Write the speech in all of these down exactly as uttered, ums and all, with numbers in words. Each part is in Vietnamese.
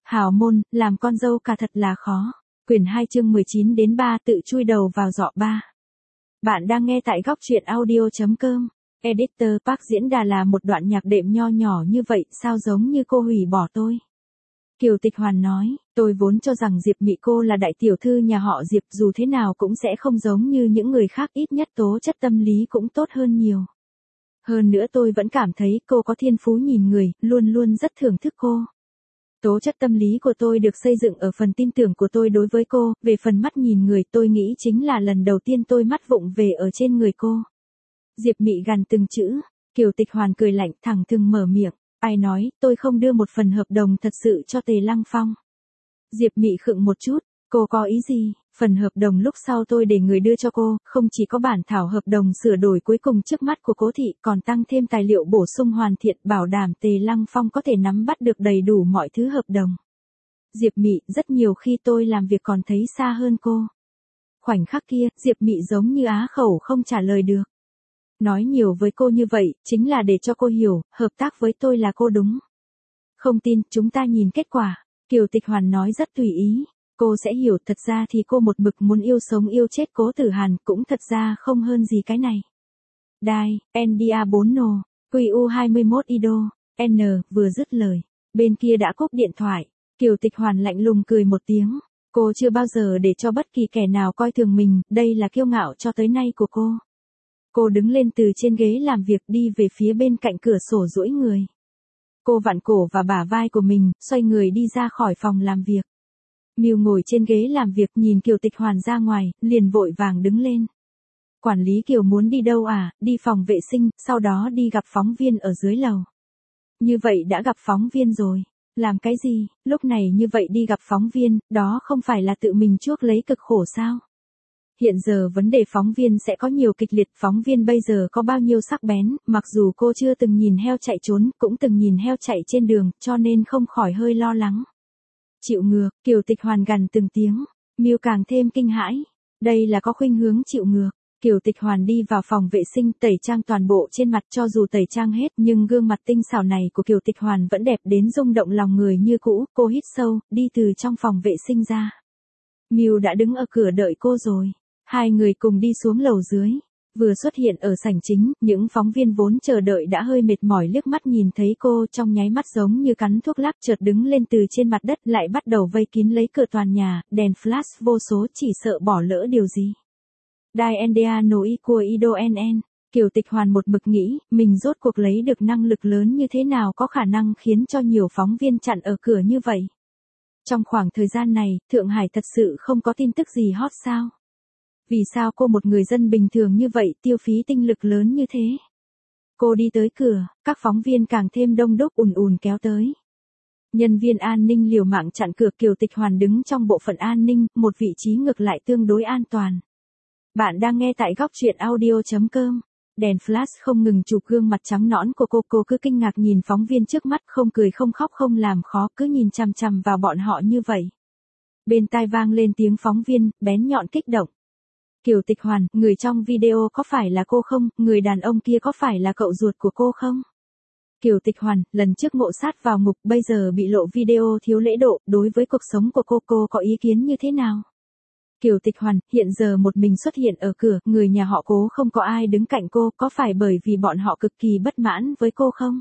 Hào môn, làm con dâu cả thật là khó. Quyển hai chương mười chín đến ba tự chui đầu vào giọ ba. Bạn đang nghe tại góc truyện audio.com. Editor Park diễn đà là một đoạn nhạc đệm nho nhỏ như vậy, sao giống như cô hủy bỏ tôi. Kiều Tịch Hoàn nói, tôi vốn cho rằng Diệp Mị cô là đại tiểu thư nhà họ Diệp, dù thế nào cũng sẽ không giống như những người khác, ít nhất tố chất tâm lý cũng tốt hơn nhiều. Hơn nữa tôi vẫn cảm thấy cô có thiên phú nhìn người, luôn luôn rất thưởng thức cô. Tố chất tâm lý của tôi được xây dựng ở phần tin tưởng của tôi đối với cô, về phần mắt nhìn người tôi nghĩ chính là lần đầu tiên tôi mắt vụng về ở trên người cô. Diệp Mị gằn từng chữ, Kiều Tịch Hoàn cười lạnh thẳng thừng mở miệng, ai nói, tôi không đưa một phần hợp đồng thật sự cho Tề Lăng Phong. Diệp Mị khựng một chút, cô có ý gì? Phần hợp đồng lúc sau tôi để người đưa cho cô, không chỉ có bản thảo hợp đồng sửa đổi cuối cùng trước mắt của Cố thị, còn tăng thêm tài liệu bổ sung hoàn thiện, bảo đảm Tề Lăng Phong có thể nắm bắt được đầy đủ mọi thứ hợp đồng. Diệp Mị, rất nhiều khi tôi làm việc còn thấy xa hơn cô. Khoảnh khắc kia, Diệp Mị giống như á khẩu không trả lời được. Nói nhiều với cô như vậy, chính là để cho cô hiểu, hợp tác với tôi là cô đúng. Không tin, chúng ta nhìn kết quả. Kiều Tịch Hoàn nói rất tùy ý. Cô sẽ hiểu, thật ra thì cô một mực muốn yêu sống yêu chết Cố Tử Hàn, cũng thật ra không hơn gì cái này. Đài, en đê a bốn nô, quy u hai mươi mốt ido, N, vừa dứt lời. Bên kia đã cúp điện thoại. Kiều Tịch Hoàn lạnh lùng cười một tiếng. Cô chưa bao giờ để cho bất kỳ kẻ nào coi thường mình, đây là kiêu ngạo cho tới nay của cô. Cô đứng lên từ trên ghế làm việc đi về phía bên cạnh cửa sổ duỗi người. Cô vặn cổ và bả vai của mình, xoay người đi ra khỏi phòng làm việc. Miu ngồi trên ghế làm việc nhìn Kiều Tịch Hoàn ra ngoài, liền vội vàng đứng lên. Quản lý Kiều muốn đi đâu à? Đi phòng vệ sinh, sau đó đi gặp phóng viên ở dưới lầu. Như vậy đã gặp phóng viên rồi. Làm cái gì? Lúc này như vậy đi gặp phóng viên, đó không phải là tự mình chuốc lấy cực khổ sao? Hiện giờ vấn đề phóng viên sẽ có nhiều kịch liệt, phóng viên bây giờ có bao nhiêu sắc bén, mặc dù cô chưa từng nhìn heo chạy trốn, cũng từng nhìn heo chạy trên đường, cho nên không khỏi hơi lo lắng. Chịu ngược, Kiều Tịch Hoàn gằn từng tiếng, Miu càng thêm kinh hãi. Đây là có khuynh hướng chịu ngược. Kiều Tịch Hoàn đi vào phòng vệ sinh tẩy trang toàn bộ trên mặt, cho dù tẩy trang hết nhưng gương mặt tinh xảo này của Kiều Tịch Hoàn vẫn đẹp đến rung động lòng người như cũ. Cô hít sâu, đi từ trong phòng vệ sinh ra. Miu đã đứng ở cửa đợi cô rồi. Hai người cùng đi xuống lầu dưới. Vừa xuất hiện ở sảnh chính, những phóng viên vốn chờ đợi đã hơi mệt mỏi liếc mắt nhìn thấy cô, trong nháy mắt giống như cắn thuốc lắc, chợt đứng lên từ trên mặt đất, lại bắt đầu vây kín lấy cửa tòa nhà, đèn flash vô số, chỉ sợ bỏ lỡ điều gì. Đài en đê a no Ikuo Ido en en. Kiều Tịch Hoàn một mực nghĩ, mình rốt cuộc lấy được năng lực lớn như thế nào có khả năng khiến cho nhiều phóng viên chặn ở cửa như vậy. Trong khoảng thời gian này, Thượng Hải thật sự không có tin tức gì hot sao? Vì sao cô một người dân bình thường như vậy tiêu phí tinh lực lớn như thế? Cô đi tới cửa, các phóng viên càng thêm đông đúc ùn ùn kéo tới. Nhân viên an ninh liều mạng chặn cửa, Kiều Tịch Hoàn đứng trong bộ phận an ninh, một vị trí ngược lại tương đối an toàn. Bạn đang nghe tại góc truyện audio.com. Đèn flash không ngừng chụp gương mặt trắng nõn của cô, cô cứ kinh ngạc nhìn phóng viên trước mắt, không cười không khóc không làm khó, cứ nhìn chằm chằm vào bọn họ như vậy. Bên tai vang lên tiếng phóng viên, bén nhọn kích động. Kiều Tịch Hoàn, người trong video có phải là cô không? Người đàn ông kia có phải là cậu ruột của cô không? Kiều Tịch Hoàn, lần trước ngộ sát vào ngục, bây giờ bị lộ video thiếu lễ độ, đối với cuộc sống của cô, cô có ý kiến như thế nào? Kiều Tịch Hoàn, hiện giờ một mình xuất hiện ở cửa, người nhà họ Cố không có ai đứng cạnh cô, có phải bởi vì bọn họ cực kỳ bất mãn với cô không?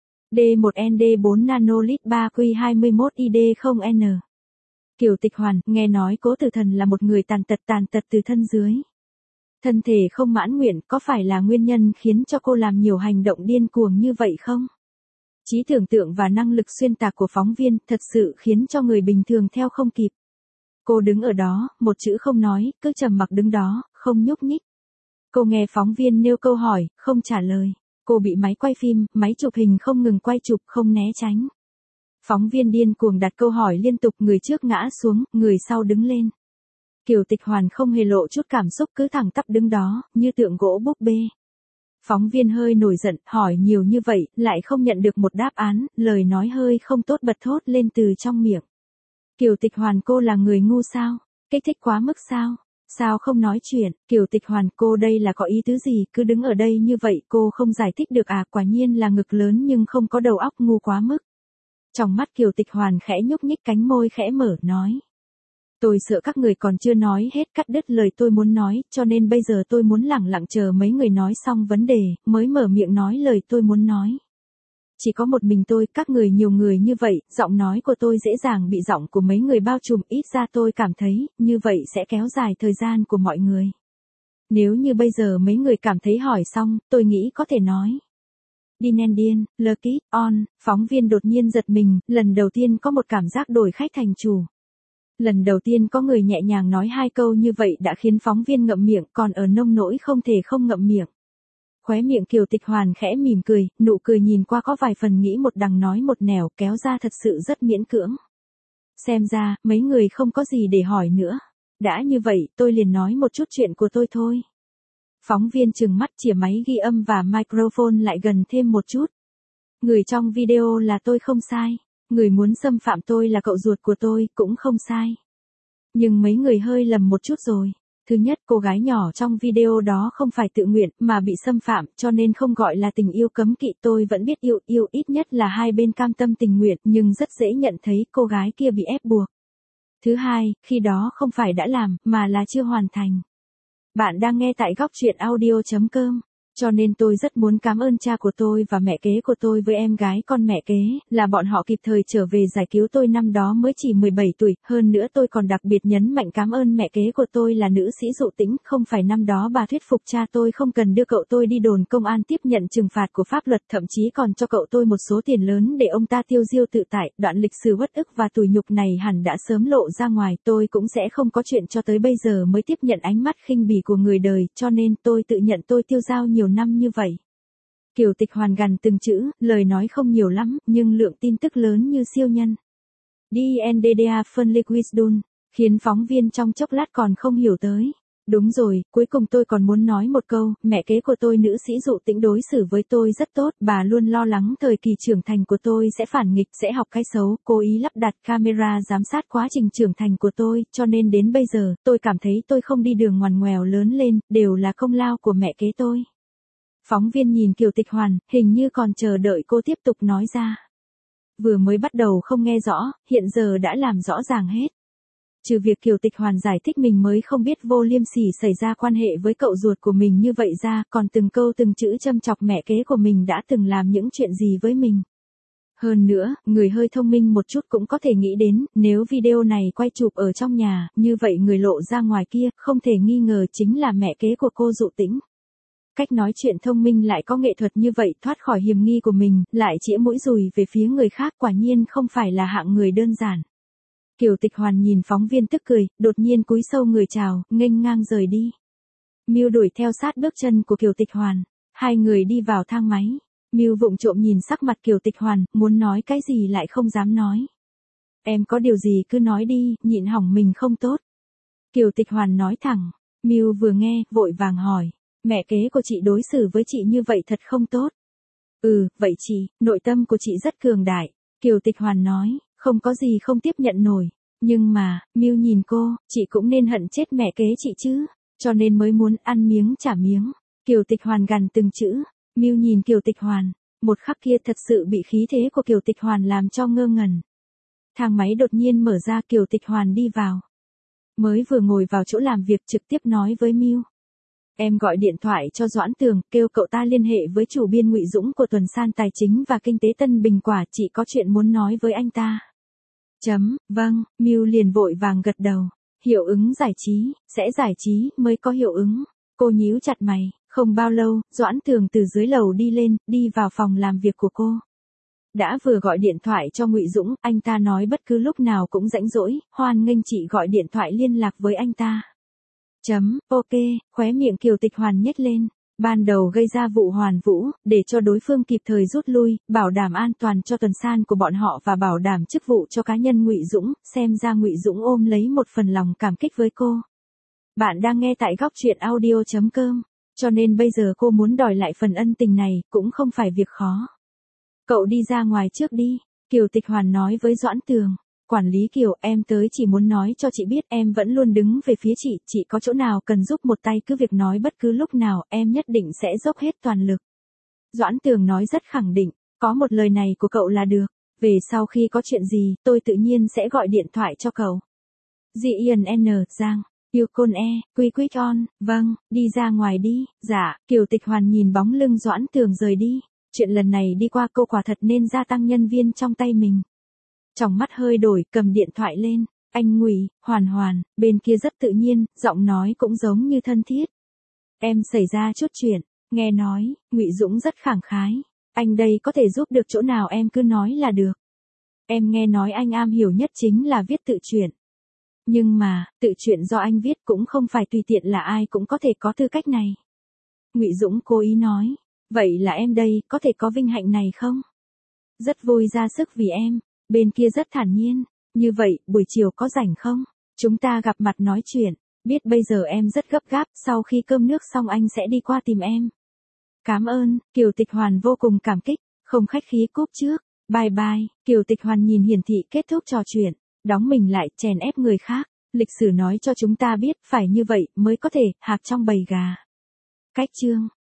D một N D bốn nanolit ba Q hai mươi mốt I D không N. Kiều Tịch Hoàn, nghe nói Cố Tử Thần là một người tàn tật tàn tật từ thân dưới. Thân thể không mãn nguyện, có phải là nguyên nhân khiến cho cô làm nhiều hành động điên cuồng như vậy không? Trí tưởng tượng và năng lực xuyên tạc của phóng viên thật sự khiến cho người bình thường theo không kịp. Cô đứng ở đó, một chữ không nói, cứ trầm mặc đứng đó, không nhúc nhích. Cô nghe phóng viên nêu câu hỏi, không trả lời. Cô bị máy quay phim, máy chụp hình không ngừng quay chụp, không né tránh. Phóng viên điên cuồng đặt câu hỏi liên tục, người trước ngã xuống, người sau đứng lên. Kiều Tịch Hoàn không hề lộ chút cảm xúc, cứ thẳng tắp đứng đó, như tượng gỗ búp bê. Phóng viên hơi nổi giận, hỏi nhiều như vậy, lại không nhận được một đáp án, lời nói hơi không tốt bật thốt lên từ trong miệng. Kiều Tịch Hoàn, cô là người ngu sao? Kích thích quá mức sao? Sao không nói chuyện? Kiều Tịch Hoàn, cô đây là có ý tứ gì? Cứ đứng ở đây như vậy, cô không giải thích được à? Quả nhiên là ngực lớn nhưng không có đầu óc, ngu quá mức. Trong mắt Kiều Tịch Hoàn khẽ nhúc nhích, cánh môi khẽ mở nói. Tôi sợ các người còn chưa nói hết cắt đứt lời tôi muốn nói, cho nên bây giờ tôi muốn lẳng lặng chờ mấy người nói xong vấn đề, mới mở miệng nói lời tôi muốn nói. Chỉ có một mình tôi, các người nhiều người như vậy, giọng nói của tôi dễ dàng bị giọng của mấy người bao trùm, ít ra tôi cảm thấy, như vậy sẽ kéo dài thời gian của mọi người. Nếu như bây giờ mấy người cảm thấy hỏi xong, tôi nghĩ có thể nói. Dinendian, Lucky, on, phóng viên đột nhiên giật mình, lần đầu tiên có một cảm giác đổi khách thành chủ. Lần đầu tiên có người nhẹ nhàng nói hai câu như vậy đã khiến phóng viên ngậm miệng, còn ở nông nỗi không thể không ngậm miệng. Khóe miệng Kiều Tịch Hoàn khẽ mỉm cười, nụ cười nhìn qua có vài phần nghĩ một đằng nói một nẻo, kéo ra thật sự rất miễn cưỡng. Xem ra, mấy người không có gì để hỏi nữa. Đã như vậy, tôi liền nói một chút chuyện của tôi thôi. Phóng viên trừng mắt chìa máy ghi âm và microphone lại gần thêm một chút. Người trong video là tôi không sai. Người muốn xâm phạm tôi là cậu ruột của tôi, cũng không sai. Nhưng mấy người hơi lầm một chút rồi. Thứ nhất, cô gái nhỏ trong video đó không phải tự nguyện, mà bị xâm phạm, cho nên không gọi là tình yêu cấm kỵ. Tôi vẫn biết yêu, yêu ít nhất là hai bên cam tâm tình nguyện, nhưng rất dễ nhận thấy cô gái kia bị ép buộc. Thứ hai, khi đó không phải đã làm, mà là chưa hoàn thành. Bạn đang nghe tại góc truyện audio chấm com. Cho nên tôi rất muốn cảm ơn cha của tôi và mẹ kế của tôi với em gái con mẹ kế, là bọn họ kịp thời trở về giải cứu tôi năm đó mới chỉ mười bảy tuổi, hơn nữa tôi còn đặc biệt nhấn mạnh cảm ơn mẹ kế của tôi là nữ sĩ Dụ Tĩnh, không phải năm đó bà thuyết phục cha tôi không cần đưa cậu tôi đi đồn công an tiếp nhận trừng phạt của pháp luật, thậm chí còn cho cậu tôi một số tiền lớn để ông ta tiêu diêu tự tại, đoạn lịch sử uất ức và tủi nhục này hẳn đã sớm lộ ra ngoài, tôi cũng sẽ không có chuyện cho tới bây giờ mới tiếp nhận ánh mắt khinh bỉ của người đời, cho nên tôi tự nhận tôi tiêu dao nhiều năm như vậy. Kiều Tịch Hoàn gằn từng chữ, lời nói không nhiều lắm, nhưng lượng tin tức lớn như siêu nhân. đê en đê đê a Fernlichwisdun, khiến phóng viên trong chốc lát còn không hiểu tới. Đúng rồi, cuối cùng tôi còn muốn nói một câu, mẹ kế của tôi nữ sĩ Dụ Tĩnh đối xử với tôi rất tốt, bà luôn lo lắng thời kỳ trưởng thành của tôi sẽ phản nghịch, sẽ học cái xấu, cố ý lắp đặt camera giám sát quá trình trưởng thành của tôi, cho nên đến bây giờ, tôi cảm thấy tôi không đi đường ngoằn ngoèo lớn lên, đều là công lao của mẹ kế tôi. Phóng viên nhìn Kiều Tịch Hoàn, hình như còn chờ đợi cô tiếp tục nói ra. Vừa mới bắt đầu không nghe rõ, hiện giờ đã làm rõ ràng hết. Trừ việc Kiều Tịch Hoàn giải thích mình mới không biết Vô Liêm Sỉ xảy ra quan hệ với cậu ruột của mình như vậy ra, còn từng câu từng chữ châm chọc mẹ kế của mình đã từng làm những chuyện gì với mình. Hơn nữa, người hơi thông minh một chút cũng có thể nghĩ đến, nếu video này quay chụp ở trong nhà, như vậy người lộ ra ngoài kia, không thể nghi ngờ chính là mẹ kế của cô Dụ Tĩnh. Cách nói chuyện thông minh lại có nghệ thuật như vậy, thoát khỏi hiềm nghi của mình, lại chĩa mũi dùi về phía người khác, quả nhiên không phải là hạng người đơn giản. Kiều Tịch Hoàn nhìn phóng viên tức cười, đột nhiên cúi sâu người chào, nghênh ngang rời đi. Miu đuổi theo sát bước chân của Kiều Tịch Hoàn, hai người đi vào thang máy. Miu vụng trộm nhìn sắc mặt Kiều Tịch Hoàn, muốn nói cái gì lại không dám nói. Em có điều gì cứ nói đi, nhịn hỏng mình không tốt. Kiều Tịch Hoàn nói thẳng. Miu vừa nghe, vội vàng hỏi, mẹ kế của chị đối xử với chị như vậy thật không tốt. Ừ, vậy chị, nội tâm của chị rất cường đại. Kiều Tịch Hoàn nói, không có gì không tiếp nhận nổi. Nhưng mà, Miu nhìn cô, chị cũng nên hận chết mẹ kế chị chứ, cho nên mới muốn ăn miếng trả miếng. Kiều Tịch Hoàn gằn từng chữ. Miu nhìn Kiều Tịch Hoàn, một khắc kia thật sự bị khí thế của Kiều Tịch Hoàn làm cho ngơ ngẩn. Thang máy đột nhiên mở ra, Kiều Tịch Hoàn đi vào. Mới vừa ngồi vào chỗ làm việc trực tiếp nói với Miu. Em gọi điện thoại cho Doãn Tường, kêu cậu ta liên hệ với chủ biên Ngụy Dũng của Tuần San Tài chính và Kinh tế Tân Bình Quả, chị có chuyện muốn nói với anh ta. Chấm, vâng, Miu liền vội vàng gật đầu. Hiệu ứng giải trí, sẽ giải trí mới có hiệu ứng. Cô nhíu chặt mày, không bao lâu, Doãn Tường từ dưới lầu đi lên, đi vào phòng làm việc của cô. Đã vừa gọi điện thoại cho Ngụy Dũng, anh ta nói bất cứ lúc nào cũng rãnh rỗi, hoan nghênh chị gọi điện thoại liên lạc với anh ta. Chấm, ok, khóe miệng Kiều Tịch Hoàn nhếch lên. Ban đầu gây ra vụ Hoàn Vũ, để cho đối phương kịp thời rút lui, bảo đảm an toàn cho Tuần San của bọn họ và bảo đảm chức vụ cho cá nhân Ngụy Dũng, xem ra Ngụy Dũng ôm lấy một phần lòng cảm kích với cô. Bạn đang nghe tại góc truyện audio chấm com, cho nên bây giờ cô muốn đòi lại phần ân tình này, cũng không phải việc khó. Cậu đi ra ngoài trước đi, Kiều Tịch Hoàn nói với Doãn Tường. Quản lý Kiều, em tới chỉ muốn nói cho chị biết em vẫn luôn đứng về phía chị, chị có chỗ nào cần giúp một tay cứ việc nói bất cứ lúc nào, em nhất định sẽ dốc hết toàn lực. Doãn Tường nói rất khẳng định, có một lời này của cậu là được. Về sau khi có chuyện gì, tôi tự nhiên sẽ gọi điện thoại cho cậu. Di Ian N. Giang. Yêu côn e, quy quyết on, vâng, đi ra ngoài đi, dạ, Kiều Tịch Hoàn nhìn bóng lưng Doãn Tường rời đi, chuyện lần này đi qua cô quả thật nên gia tăng nhân viên trong tay mình. Tròng mắt hơi đổi, cầm điện thoại lên, anh Ngụy, Hoàn Hoàn, bên kia rất tự nhiên, giọng nói cũng giống như thân thiết. Em xảy ra chút chuyện, nghe nói, Ngụy Dũng rất khẳng khái, anh đây có thể giúp được chỗ nào em cứ nói là được. Em nghe nói anh am hiểu nhất chính là viết tự truyện. Nhưng mà, tự truyện do anh viết cũng không phải tùy tiện là ai cũng có thể có tư cách này. Ngụy Dũng cố ý nói, vậy là em đây, có thể có vinh hạnh này không? Rất vui ra sức vì em, bên kia rất thản nhiên, như vậy, buổi chiều có rảnh không? Chúng ta gặp mặt nói chuyện, biết bây giờ em rất gấp gáp, sau khi cơm nước xong anh sẽ đi qua tìm em. Cảm ơn, Kiều Tịch Hoàn vô cùng cảm kích, không khách khí cúp trước, bye bye, Kiều Tịch Hoàn nhìn hiển thị kết thúc trò chuyện. Đóng mình lại, chèn ép người khác, lịch sử nói cho chúng ta biết phải như vậy mới có thể hạc trong bầy gà. Cách chương